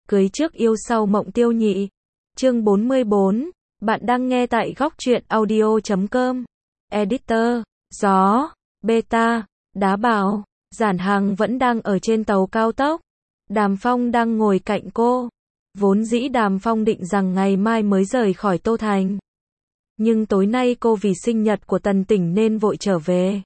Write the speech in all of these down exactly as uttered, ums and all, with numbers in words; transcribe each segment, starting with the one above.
Cưới trước yêu sau mộng tiêu nhị. Chương bốn mươi bốn. Bạn đang nghe tại góc truyện audio chấm com. Editor. Gió. Beta. Đá bảo. Giản Hằng vẫn đang ở trên tàu cao tốc. Đàm Phong đang ngồi cạnh cô. Vốn dĩ Đàm Phong định rằng ngày mai mới rời khỏi Tô Thành. Nhưng tối nay cô vì sinh nhật của Tần Tỉnh nên vội trở về.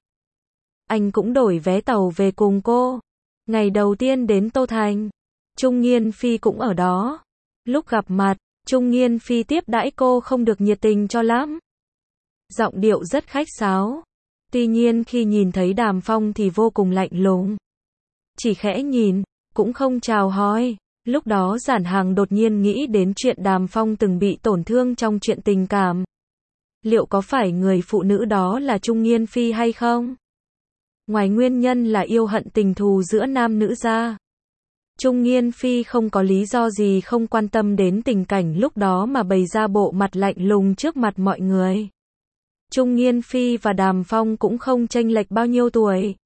Anh cũng đổi vé tàu về cùng cô. Ngày đầu tiên đến Tô Thành, Trung Nghiên Phi cũng ở đó. Lúc gặp mặt, Trung Nghiên Phi tiếp đãi cô không được nhiệt tình cho lắm. Giọng điệu rất khách sáo. Tuy nhiên khi nhìn thấy Đàm Phong thì vô cùng lạnh lùng. Chỉ khẽ nhìn, cũng không chào hỏi. Lúc đó Giản Hằng đột nhiên nghĩ đến chuyện Đàm Phong từng bị tổn thương trong chuyện tình cảm. Liệu có phải người phụ nữ đó là Trung Nghiên Phi hay không? Ngoài nguyên nhân là yêu hận tình thù giữa nam nữ ra, Trung Nghiên Phi không có lý do gì không quan tâm đến tình cảnh lúc đó mà bày ra bộ mặt lạnh lùng trước mặt mọi người. Trung Nghiên Phi và Đàm Phong cũng không chênh lệch bao nhiêu tuổi.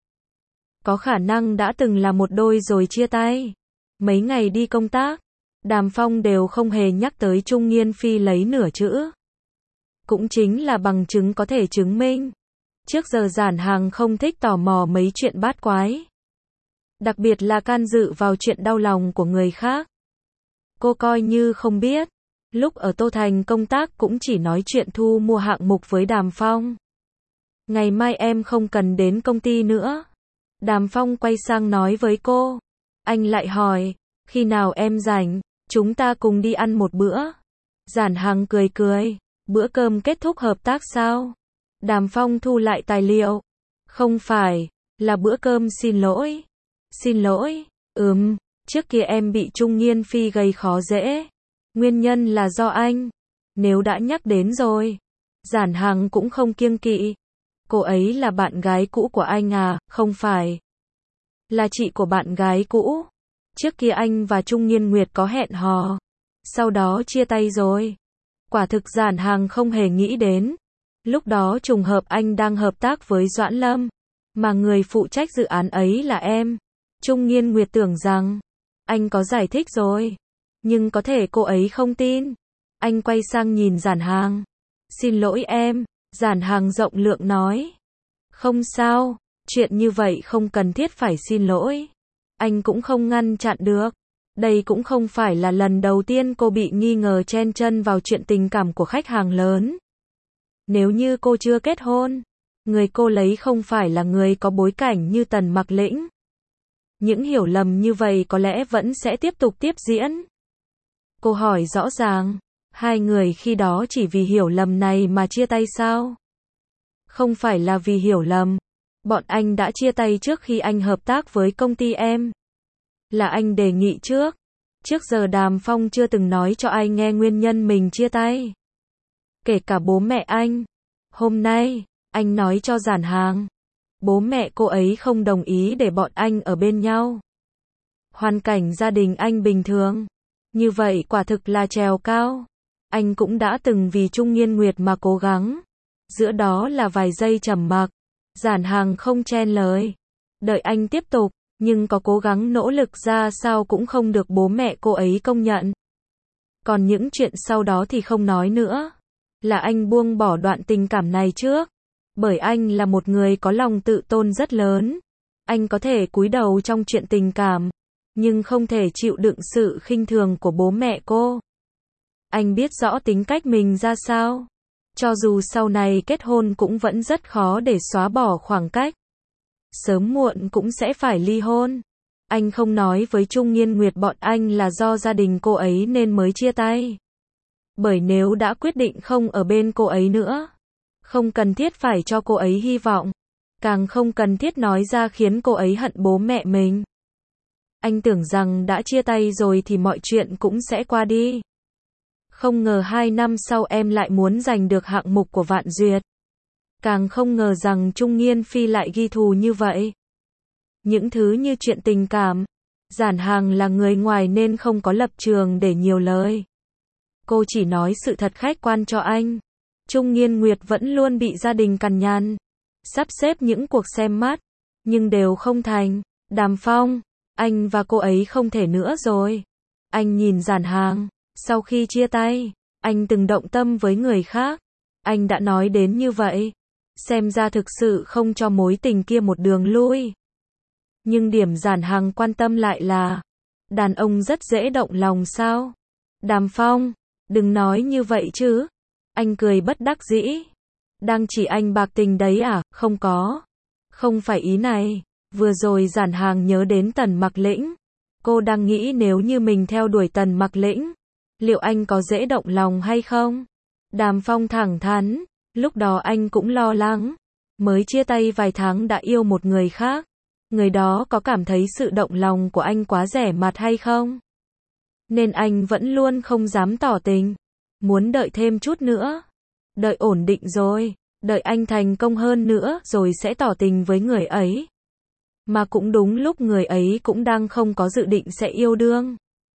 Có khả năng đã từng là một đôi rồi chia tay. Mấy ngày đi công tác, Đàm Phong đều không hề nhắc tới Trung Nghiên Phi lấy nửa chữ. Cũng chính là bằng chứng có thể chứng minh. Trước giờ Giản Hằng không thích tò mò mấy chuyện bát quái. Đặc biệt là can dự vào chuyện đau lòng của người khác. Cô coi như không biết. Lúc ở Tô Thành công tác cũng chỉ nói chuyện thu mua hạng mục với Đàm Phong. Ngày mai em không cần đến công ty nữa. Đàm Phong quay sang nói với cô. Anh lại hỏi, khi nào em rảnh, chúng ta cùng đi ăn một bữa. Giản Hằng cười cười, bữa cơm kết thúc hợp tác sao? Đàm Phong thu lại tài liệu. Không phải, là bữa cơm xin lỗi. Xin lỗi, ừm, trước kia em bị Trung Nghiên Phi gây khó dễ. Nguyên nhân là do anh. Nếu đã nhắc đến rồi. Giản Hằng cũng không kiêng kỵ. Cô ấy là bạn gái cũ của anh à, không phải. Là chị của bạn gái cũ. Trước kia anh và Trung Nghiên Nguyệt có hẹn hò. Sau đó chia tay rồi. Quả thực Giản Hằng không hề nghĩ đến. Lúc đó trùng hợp anh đang hợp tác với Doãn Lâm. Mà người phụ trách dự án ấy là em. Trung Nghiên Nguyệt tưởng rằng anh có giải thích rồi. Nhưng có thể cô ấy không tin. Anh quay sang nhìn Giản Hằng. Xin lỗi em. Giản Hằng rộng lượng nói. Không sao. Chuyện như vậy không cần thiết phải xin lỗi. Anh cũng không ngăn chặn được. Đây cũng không phải là lần đầu tiên cô bị nghi ngờ chen chân vào chuyện tình cảm của khách hàng lớn. Nếu như cô chưa kết hôn, người cô lấy không phải là người có bối cảnh như Tần Mặc Lĩnh. Những hiểu lầm như vậy có lẽ vẫn sẽ tiếp tục tiếp diễn. Cô hỏi rõ ràng, hai người khi đó chỉ vì hiểu lầm này mà chia tay sao? Không phải là vì hiểu lầm. Bọn anh đã chia tay trước khi anh hợp tác với công ty em. Là anh đề nghị trước. Trước giờ Đàm Phong chưa từng nói cho ai nghe nguyên nhân mình chia tay. Kể cả bố mẹ anh. Hôm nay, anh nói cho Giản Hằng. Bố mẹ cô ấy không đồng ý để bọn anh ở bên nhau. Hoàn cảnh gia đình anh bình thường. Như vậy quả thực là trèo cao. Anh cũng đã từng vì Trung Nghiên Nguyệt mà cố gắng. Giữa đó là vài giây trầm mặc. Giản Hằng không chen lời. Đợi anh tiếp tục, nhưng có cố gắng nỗ lực ra sao cũng không được bố mẹ cô ấy công nhận. Còn những chuyện sau đó thì không nói nữa. Là anh buông bỏ đoạn tình cảm này trước. Bởi anh là một người có lòng tự tôn rất lớn. Anh có thể cúi đầu trong chuyện tình cảm, nhưng không thể chịu đựng sự khinh thường của bố mẹ cô. Anh biết rõ tính cách mình ra sao. Cho dù sau này kết hôn cũng vẫn rất khó để xóa bỏ khoảng cách. Sớm muộn cũng sẽ phải ly hôn. Anh không nói với Trung Nghiên Nguyệt bọn anh là do gia đình cô ấy nên mới chia tay. Bởi nếu đã quyết định không ở bên cô ấy nữa, không cần thiết phải cho cô ấy hy vọng. Càng không cần thiết nói ra khiến cô ấy hận bố mẹ mình. Anh tưởng rằng đã chia tay rồi thì mọi chuyện cũng sẽ qua đi. Không ngờ hai năm sau em lại muốn giành được hạng mục của Vạn Duyệt. Càng không ngờ rằng Trung Nghiên Phi lại ghi thù như vậy. Những thứ như chuyện tình cảm. Giản Hằng là người ngoài nên không có lập trường để nhiều lời. Cô chỉ nói sự thật khách quan cho anh. Trung Nghiên Nguyệt vẫn luôn bị gia đình cằn nhằn. Sắp xếp những cuộc xem mắt. Nhưng đều không thành. Đàm Phong, anh và cô ấy không thể nữa rồi. Anh nhìn Giản Hàng. Sau khi chia tay, anh từng động tâm với người khác. Anh đã nói đến như vậy. Xem ra thực sự không cho mối tình kia một đường lui. Nhưng điểm Giản Hàng quan tâm lại là, đàn ông rất dễ động lòng sao? Đàm Phong, đừng nói như vậy chứ. Anh cười bất đắc dĩ. Đang chỉ anh bạc tình đấy à? Không có. Không phải ý này. Vừa rồi Giản Hàng nhớ đến Tần Mặc Lĩnh. Cô đang nghĩ nếu như mình theo đuổi Tần Mặc Lĩnh, liệu anh có dễ động lòng hay không? Đàm Phong thẳng thắn. Lúc đó anh cũng lo lắng. Mới chia tay vài tháng đã yêu một người khác. Người đó có cảm thấy sự động lòng của anh quá rẻ mạt hay không? Nên anh vẫn luôn không dám tỏ tình. Muốn đợi thêm chút nữa. Đợi ổn định rồi. Đợi anh thành công hơn nữa rồi sẽ tỏ tình với người ấy. Mà cũng đúng lúc người ấy cũng đang không có dự định sẽ yêu đương.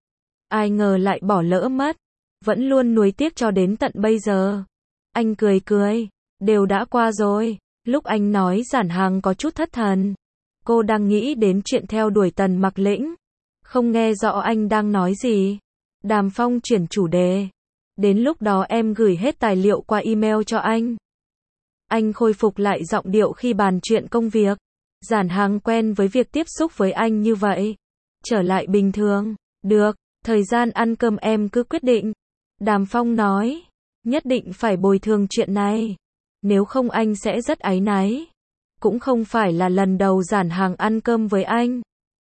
Ai ngờ lại bỏ lỡ mất. Vẫn luôn nuối tiếc cho đến tận bây giờ. Anh cười cười. Đều đã qua rồi. Lúc anh nói Giản Hàng có chút thất thần. Cô đang nghĩ đến chuyện theo đuổi Tần Mặc Lĩnh. Không nghe rõ anh đang nói gì. Đàm Phong chuyển chủ đề. Đến lúc đó em gửi hết tài liệu qua email cho anh. Anh khôi phục lại giọng điệu khi bàn chuyện công việc. Giản Hàng quen với việc tiếp xúc với anh như vậy. Trở lại bình thường. Được, thời gian ăn cơm em cứ quyết định. Đàm Phong nói. Nhất định phải bồi thường chuyện này. Nếu không anh sẽ rất áy náy. Cũng không phải là lần đầu Giản Hàng ăn cơm với anh.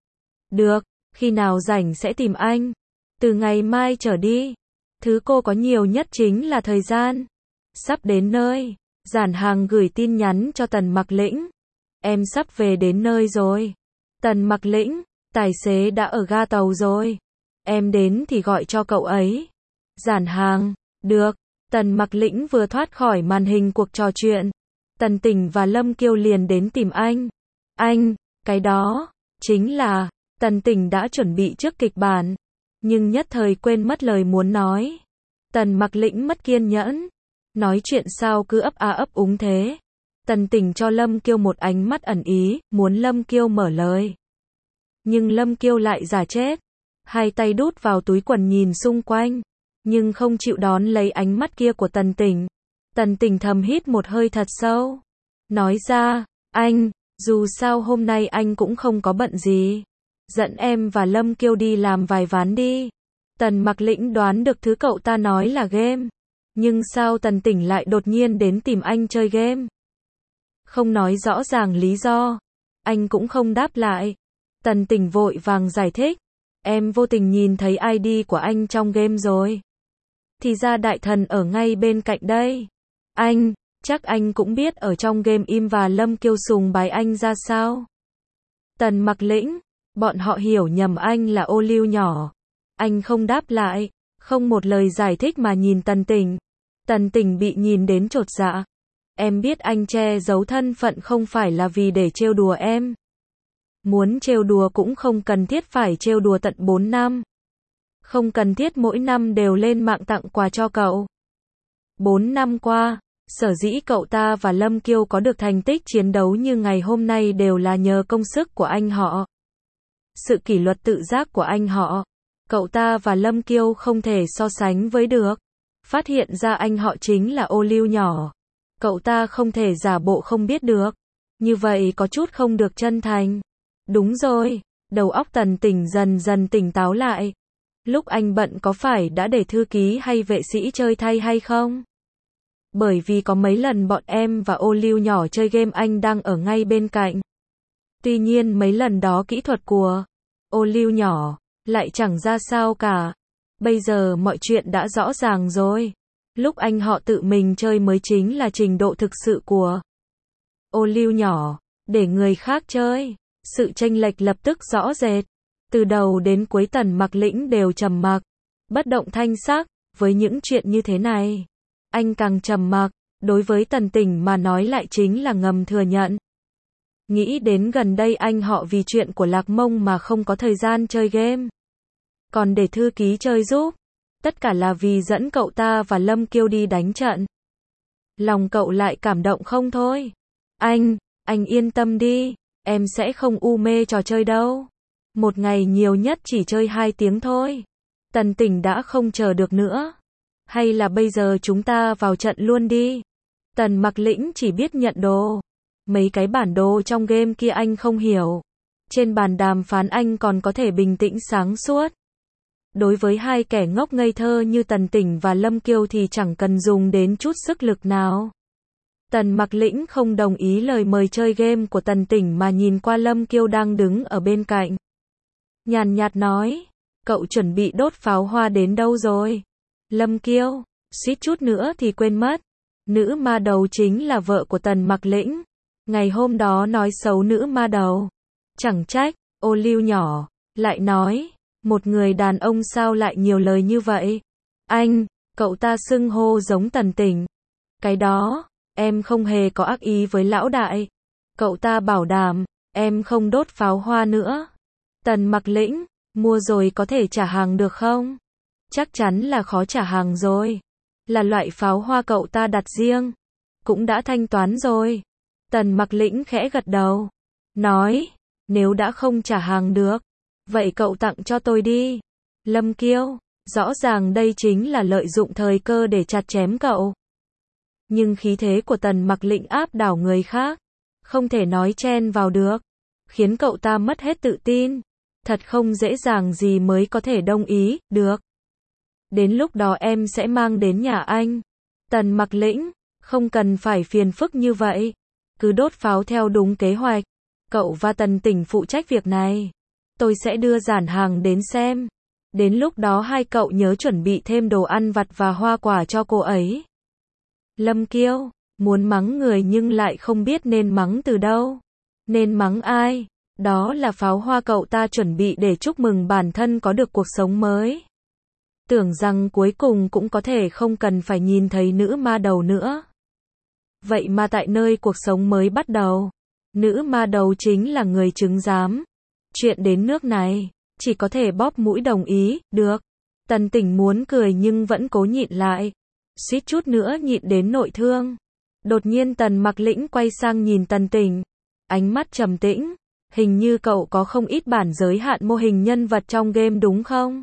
Được, khi nào rảnh sẽ tìm anh. Từ ngày mai trở đi. Thứ cô có nhiều nhất chính là thời gian. Sắp đến nơi. Giản Hàng gửi tin nhắn cho Tần Mặc Lĩnh. Em sắp về đến nơi rồi. Tần Mặc Lĩnh, tài xế đã ở ga tàu rồi. Em đến thì gọi cho cậu ấy. Giản Hàng, được. Tần Mặc Lĩnh vừa thoát khỏi màn hình cuộc trò chuyện. Tần Tỉnh và Lâm Kiêu liền đến tìm anh. Anh, cái đó, chính là, Tần Tỉnh đã chuẩn bị trước kịch bản. Nhưng nhất thời quên mất lời muốn nói. Tần Mặc Lĩnh mất kiên nhẫn. Nói chuyện sao cứ ấp a ấp úng thế. Tần Tỉnh cho Lâm Kiêu một ánh mắt ẩn ý, muốn Lâm Kiêu mở lời. Nhưng Lâm Kiêu lại giả chết. Hai tay đút vào túi quần nhìn xung quanh. Nhưng không chịu đón lấy ánh mắt kia của Tần Tỉnh. Tần Tỉnh thầm hít một hơi thật sâu. Nói ra, anh, dù sao hôm nay anh cũng không có bận gì. Dẫn em và Lâm Kiêu đi làm vài ván đi. Tần Mặc Lĩnh đoán được thứ cậu ta nói là game. Nhưng sao Tần Tỉnh lại đột nhiên đến tìm anh chơi game? Không nói rõ ràng lý do. Anh cũng không đáp lại. Tần Tỉnh vội vàng giải thích. Em vô tình nhìn thấy i đê của anh trong game rồi. Thì ra đại thần ở ngay bên cạnh đây. Anh, chắc anh cũng biết ở trong game Im và Lâm Kiêu sùng bái anh ra sao. Tần Mặc Lĩnh, bọn họ hiểu nhầm anh là ô liu nhỏ. Anh không đáp lại, không một lời giải thích mà nhìn Tần Tỉnh. Tần Tỉnh bị nhìn đến chột dạ. Em biết anh che giấu thân phận không phải là vì để trêu đùa em. Muốn trêu đùa cũng không cần thiết phải trêu đùa tận bốn năm. Không cần thiết mỗi năm đều lên mạng tặng quà cho cậu. Bốn năm qua, sở dĩ cậu ta và Lâm Kiêu có được thành tích chiến đấu như ngày hôm nay đều là nhờ công sức của anh họ. Sự kỷ luật tự giác của anh họ. Cậu ta và Lâm Kiêu không thể so sánh với được. Phát hiện ra anh họ chính là ô liu nhỏ. Cậu ta không thể giả bộ không biết được. Như vậy có chút không được chân thành. Đúng rồi, đầu óc Tần Tỉnh dần dần tỉnh táo lại. Lúc anh bận có phải đã để thư ký hay vệ sĩ chơi thay hay không? Bởi vì có mấy lần bọn em và ô liu nhỏ chơi game anh đang ở ngay bên cạnh. Tuy nhiên mấy lần đó kỹ thuật của ô liu nhỏ lại chẳng ra sao cả. Bây giờ mọi chuyện đã rõ ràng rồi. Lúc anh họ tự mình chơi mới chính là trình độ thực sự của ô liu nhỏ. Để người khác chơi, sự chênh lệch lập tức rõ rệt. Từ đầu đến cuối Tần Mặc Lĩnh đều trầm mặc, bất động thanh sắc. Với những chuyện như thế này, anh càng trầm mặc. Đối với Tần Tỉnh mà nói lại chính là ngầm thừa nhận. Nghĩ đến gần đây anh họ vì chuyện của Lạc Mông mà không có thời gian chơi game. Còn để thư ký chơi giúp. Tất cả là vì dẫn cậu ta và Lâm Kiêu đi đánh trận. Lòng cậu lại cảm động không thôi. Anh, anh yên tâm đi. Em sẽ không u mê trò chơi đâu. Một ngày nhiều nhất chỉ chơi hai tiếng thôi. Tần Tỉnh đã không chờ được nữa. Hay là bây giờ chúng ta vào trận luôn đi. Tần Mặc Lĩnh chỉ biết nhận đồ. Mấy cái bản đồ trong game kia anh không hiểu. Trên bàn đàm phán anh còn có thể bình tĩnh sáng suốt. Đối với hai kẻ ngốc ngây thơ như Tần Tỉnh và Lâm Kiêu thì chẳng cần dùng đến chút sức lực nào. Tần Mặc Lĩnh không đồng ý lời mời chơi game của Tần Tỉnh mà nhìn qua Lâm Kiêu đang đứng ở bên cạnh. Nhàn nhạt nói, cậu chuẩn bị đốt pháo hoa đến đâu rồi? Lâm Kiêu, suýt chút nữa thì quên mất. Nữ ma đầu chính là vợ của Tần Mặc Lĩnh. Ngày hôm đó nói xấu nữ ma đầu. Chẳng trách, ô liu nhỏ, lại nói, một người đàn ông sao lại nhiều lời như vậy? Anh, cậu ta xưng hô giống Tần Tỉnh. Cái đó, em không hề có ác ý với lão đại. Cậu ta bảo đảm, em không đốt pháo hoa nữa. Tần Mặc Lĩnh, mua rồi có thể trả hàng được không? Chắc chắn là khó trả hàng rồi. Là loại pháo hoa cậu ta đặt riêng. Cũng đã thanh toán rồi. Tần Mặc Lĩnh khẽ gật đầu. Nói, nếu đã không trả hàng được, vậy cậu tặng cho tôi đi. Lâm Kiêu, rõ ràng đây chính là lợi dụng thời cơ để chặt chém cậu. Nhưng khí thế của Tần Mặc Lĩnh áp đảo người khác. Không thể nói chen vào được. Khiến cậu ta mất hết tự tin. Thật không dễ dàng gì mới có thể đồng ý, được. Đến lúc đó em sẽ mang đến nhà anh. Tần Mặc Lĩnh, không cần phải phiền phức như vậy. Cứ đốt pháo theo đúng kế hoạch. Cậu và Tần Tỉnh phụ trách việc này. Tôi sẽ đưa giản hàng đến xem. Đến lúc đó hai cậu nhớ chuẩn bị thêm đồ ăn vặt và hoa quả cho cô ấy. Lâm Kiêu, muốn mắng người nhưng lại không biết nên mắng từ đâu. Nên mắng ai? Đó là pháo hoa cậu ta chuẩn bị để chúc mừng bản thân có được cuộc sống mới. Tưởng rằng cuối cùng cũng có thể không cần phải nhìn thấy nữ ma đầu nữa. Vậy mà tại nơi cuộc sống mới bắt đầu, nữ ma đầu chính là người chứng giám. Chuyện đến nước này, chỉ có thể bóp mũi đồng ý, được. Tần Tỉnh muốn cười nhưng vẫn cố nhịn lại. Suýt chút nữa nhịn đến nội thương. Đột nhiên Tần Mặc Lĩnh quay sang nhìn Tần Tỉnh. Ánh mắt trầm tĩnh. Hình như cậu có không ít bản giới hạn mô hình nhân vật trong game đúng không?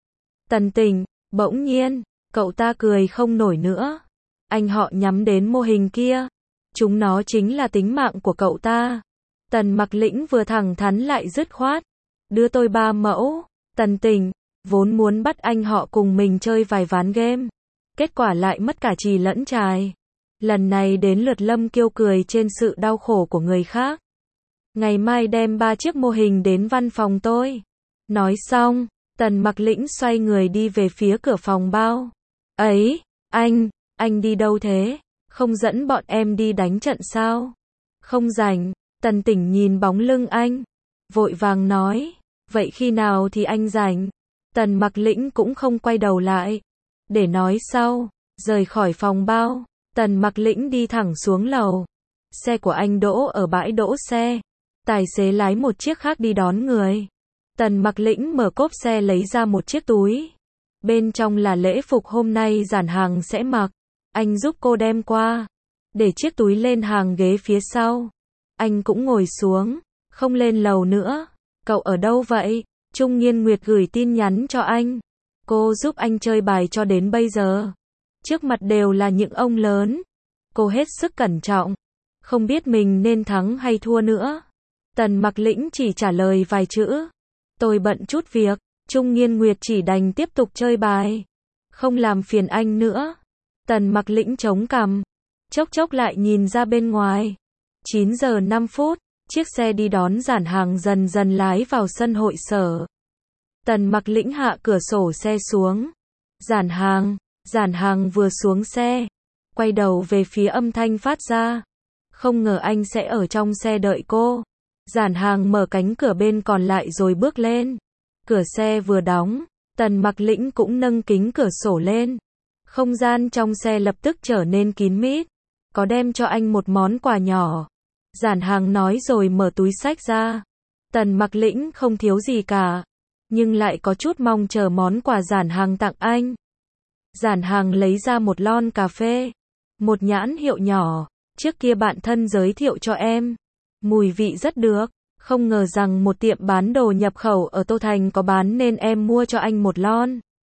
Tần Tỉnh, bỗng nhiên, cậu ta cười không nổi nữa. Anh họ nhắm đến mô hình kia. Chúng nó chính là tính mạng của cậu ta. Tần Mặc Lĩnh vừa thẳng thắn lại dứt khoát. Đưa tôi ba mẫu. Tần Tỉnh, vốn muốn bắt anh họ cùng mình chơi vài ván game. Kết quả lại mất cả trì lẫn trài. Lần này đến lượt Lâm Kiêu cười trên sự đau khổ của người khác. Ngày mai đem ba chiếc mô hình đến văn phòng tôi. Nói xong, Tần Mặc Lĩnh xoay người đi về phía cửa phòng bao. Ấy, anh, anh đi đâu thế? Không dẫn bọn em đi đánh trận sao? Không rảnh. Tần Tỉnh nhìn bóng lưng anh. Vội vàng nói. Vậy khi nào thì anh rảnh? Tần Mặc Lĩnh cũng không quay đầu lại. Để nói sau. Rời khỏi phòng bao. Tần Mặc Lĩnh đi thẳng xuống lầu. Xe của anh đỗ ở bãi đỗ xe. Tài xế lái một chiếc khác đi đón người. Tần Mặc Lĩnh mở cốp xe lấy ra một chiếc túi. Bên trong là lễ phục hôm nay giản hàng sẽ mặc. Anh giúp cô đem qua. Để chiếc túi lên hàng ghế phía sau. Anh cũng ngồi xuống. Không lên lầu nữa. Cậu ở đâu vậy? Trung Nghiên Nguyệt gửi tin nhắn cho anh. Cô giúp anh chơi bài cho đến bây giờ. Trước mặt đều là những ông lớn. Cô hết sức cẩn trọng. Không biết mình nên thắng hay thua nữa. Tần Mặc Lĩnh chỉ trả lời vài chữ. Tôi bận chút việc. Trung Nghiên Nguyệt chỉ đành tiếp tục chơi bài. Không làm phiền anh nữa. Tần Mặc Lĩnh chống cằm. Chốc chốc lại nhìn ra bên ngoài. chín giờ năm phút. Chiếc xe đi đón giản hàng dần dần lái vào sân hội sở. Tần Mặc Lĩnh hạ cửa sổ xe xuống. Giản hàng. Giản hàng vừa xuống xe. Quay đầu về phía âm thanh phát ra. Không ngờ anh sẽ ở trong xe đợi cô. Giản hàng mở cánh cửa bên còn lại rồi bước lên. Cửa xe vừa đóng. Tần Mặc Lĩnh cũng nâng kính cửa sổ lên. Không gian trong xe lập tức trở nên kín mít. Có đem cho anh một món quà nhỏ. Giản hàng nói rồi mở túi xách ra. Tần Mặc Lĩnh không thiếu gì cả. Nhưng lại có chút mong chờ món quà giản hàng tặng anh. Giản hàng lấy ra một lon cà phê. Một nhãn hiệu nhỏ. Trước kia bạn thân giới thiệu cho em. Mùi vị rất được. Không ngờ rằng một tiệm bán đồ nhập khẩu ở Tô Thành có bán nên em mua cho anh một lon.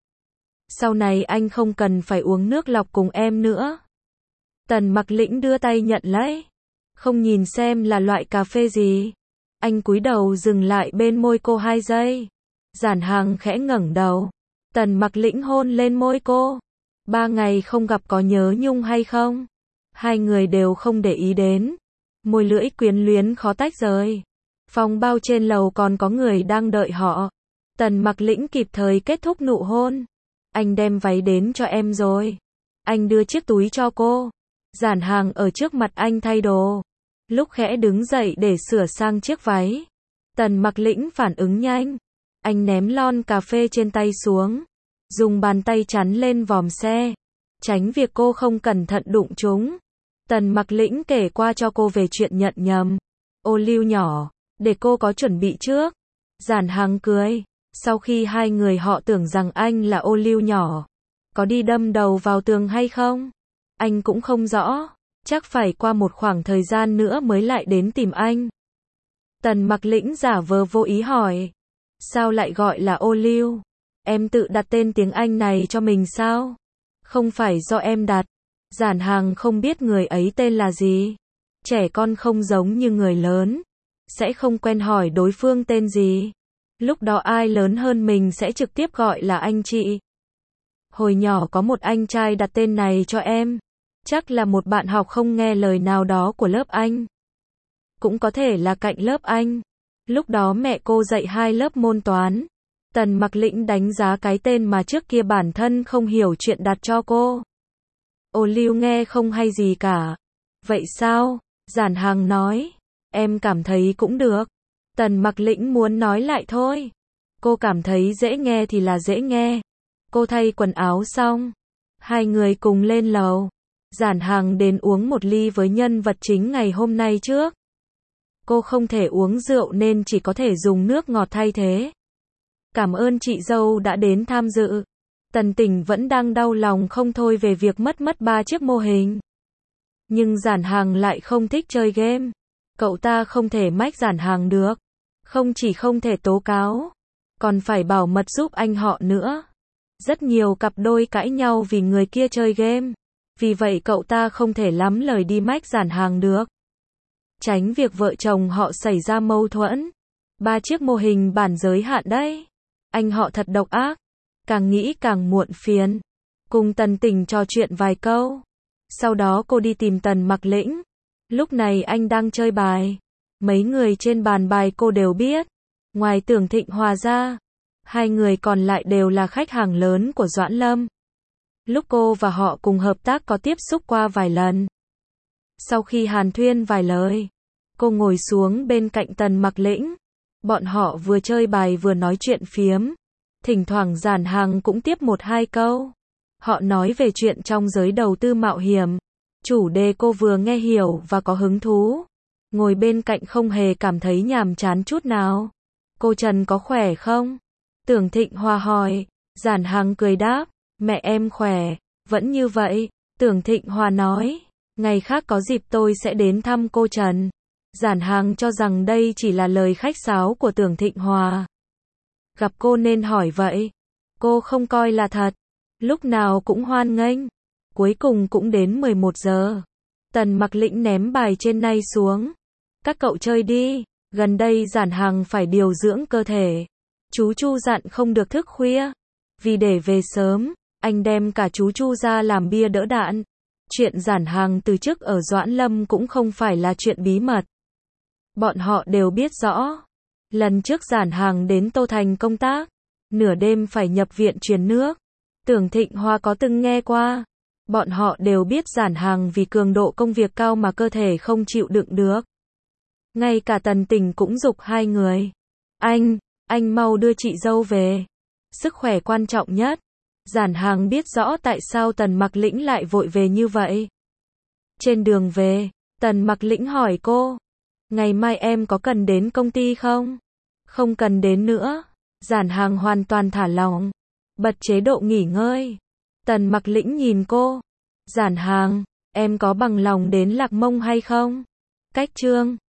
Sau này anh không cần phải uống nước lọc cùng em nữa. Tần Mặc Lĩnh đưa tay nhận lấy. Không nhìn xem là loại cà phê gì. Anh cúi đầu dừng lại bên môi cô hai giây. Giản Hàng khẽ ngẩng đầu. Tần Mặc Lĩnh hôn lên môi cô. Ba ngày không gặp có nhớ nhung hay không? Hai người đều không để ý đến. Môi lưỡi quyến luyến khó tách rời. Phòng bao trên lầu còn có người đang đợi họ. Tần Mặc Lĩnh kịp thời kết thúc nụ hôn. Anh đem váy đến cho em rồi. Anh đưa chiếc túi cho cô. Giản Hàng ở trước mặt anh thay đồ. Lúc khẽ đứng dậy để sửa sang chiếc váy. Tần Mặc Lĩnh phản ứng nhanh. Anh ném lon cà phê trên tay xuống. Dùng bàn tay chắn lên vòm xe. Tránh việc cô không cẩn thận đụng chúng. Tần Mặc Lĩnh kể qua cho cô về chuyện nhận nhầm. Ô liu nhỏ. Để cô có chuẩn bị trước. Giản Hàng cười. Sau khi hai người họ tưởng rằng anh là ô liu nhỏ. Có đi đâm đầu vào tường hay không? Anh cũng không rõ. Chắc phải qua một khoảng thời gian nữa mới lại đến tìm anh. Tần Mặc Lĩnh giả vờ vô ý hỏi. Sao lại gọi là ô liu? Em tự đặt tên tiếng Anh này cho mình sao? Không phải do em đặt. Giản Hàng không biết người ấy tên là gì. Trẻ con không giống như người lớn. Sẽ không quen hỏi đối phương tên gì. Lúc đó ai lớn hơn mình sẽ trực tiếp gọi là anh chị. Hồi nhỏ có một anh trai đặt tên này cho em. Chắc là một bạn học không nghe lời nào đó của lớp anh. Cũng có thể là cạnh lớp anh. Lúc đó mẹ cô dạy hai lớp môn toán. Tần Mặc Lĩnh đánh giá cái tên mà trước kia bản thân không hiểu chuyện đặt cho cô. Ô liu nghe không hay gì cả. Vậy sao? Giản Hàng nói. Em cảm thấy cũng được. Tần Mặc Lĩnh muốn nói lại thôi. Cô cảm thấy dễ nghe thì là dễ nghe. Cô thay quần áo xong. Hai người cùng lên lầu. Giản Hàng đến uống một ly với nhân vật chính ngày hôm nay trước. Cô không thể uống rượu nên chỉ có thể dùng nước ngọt thay thế. Cảm ơn chị dâu đã đến tham dự. Tần Tỉnh vẫn đang đau lòng không thôi về việc mất mất ba chiếc mô hình. Nhưng Giản Hàng lại không thích chơi game. Cậu ta không thể mách Giản Hàng được. Không chỉ không thể tố cáo, còn phải bảo mật giúp anh họ nữa. Rất nhiều cặp đôi cãi nhau vì người kia chơi game. Vì vậy cậu ta không thể lắm lời đi mách Giản Hàng được. Tránh việc vợ chồng họ xảy ra mâu thuẫn. Ba chiếc mô hình bản giới hạn đấy. Anh họ thật độc ác. Càng nghĩ càng muộn phiền. Cùng Tần Tỉnh trò chuyện vài câu. Sau đó cô đi tìm Tần Mặc Lĩnh. Lúc này anh đang chơi bài. Mấy người trên bàn bài cô đều biết. Ngoài Tưởng Thịnh Hòa ra, hai người còn lại đều là khách hàng lớn của Doãn Lâm. Lúc cô và họ cùng hợp tác có tiếp xúc qua vài lần. Sau khi hàn huyên vài lời, cô ngồi xuống bên cạnh Tần Mặc Lĩnh. Bọn họ vừa chơi bài vừa nói chuyện phiếm. Thỉnh thoảng Giản Hàng cũng tiếp một hai câu. Họ nói về chuyện trong giới đầu tư mạo hiểm. Chủ đề cô vừa nghe hiểu và có hứng thú. Ngồi bên cạnh không hề cảm thấy nhàm chán chút nào. Cô Trần có khỏe không? Tưởng Thịnh Hòa hỏi. Giản Hàng cười đáp. Mẹ em khỏe, vẫn như vậy. Tưởng Thịnh Hòa nói. Ngày khác có dịp tôi sẽ đến thăm cô Trần. Giản Hàng cho rằng đây chỉ là lời khách sáo của Tưởng Thịnh Hòa. Gặp cô nên hỏi vậy. Cô không coi là thật. Lúc nào cũng hoan nghênh. Cuối cùng cũng đến mười một giờ. Tần Mặc Lĩnh ném bài trên nay xuống. Các cậu chơi đi. Gần đây Giản Hàng phải điều dưỡng cơ thể. Chú Chu dặn không được thức khuya. Vì để về sớm, anh đem cả chú Chu ra làm bia đỡ đạn. Chuyện Giản Hàng từ chức ở Doãn Lâm cũng không phải là chuyện bí mật. Bọn họ đều biết rõ. Lần trước Giản Hàng đến Tô Thành công tác, nửa đêm phải nhập viện truyền nước. Tưởng Thịnh Hoa có từng nghe qua. Bọn họ đều biết Giản Hàng vì cường độ công việc cao mà cơ thể không chịu đựng được. Ngay cả Tần Tỉnh cũng giục hai người. Anh, anh mau đưa chị dâu về. Sức khỏe quan trọng nhất. Giản Hàng biết rõ tại sao Tần Mặc Lĩnh lại vội về như vậy. Trên đường về, Tần Mặc Lĩnh hỏi cô. Ngày mai em có cần đến công ty không? Không cần đến nữa. Giản Hàng hoàn toàn thả lỏng. Bật chế độ nghỉ ngơi. Tần Mặc Lĩnh nhìn cô. Giản Hàng, em có bằng lòng đến Lạc Mông hay không? Cách Trương.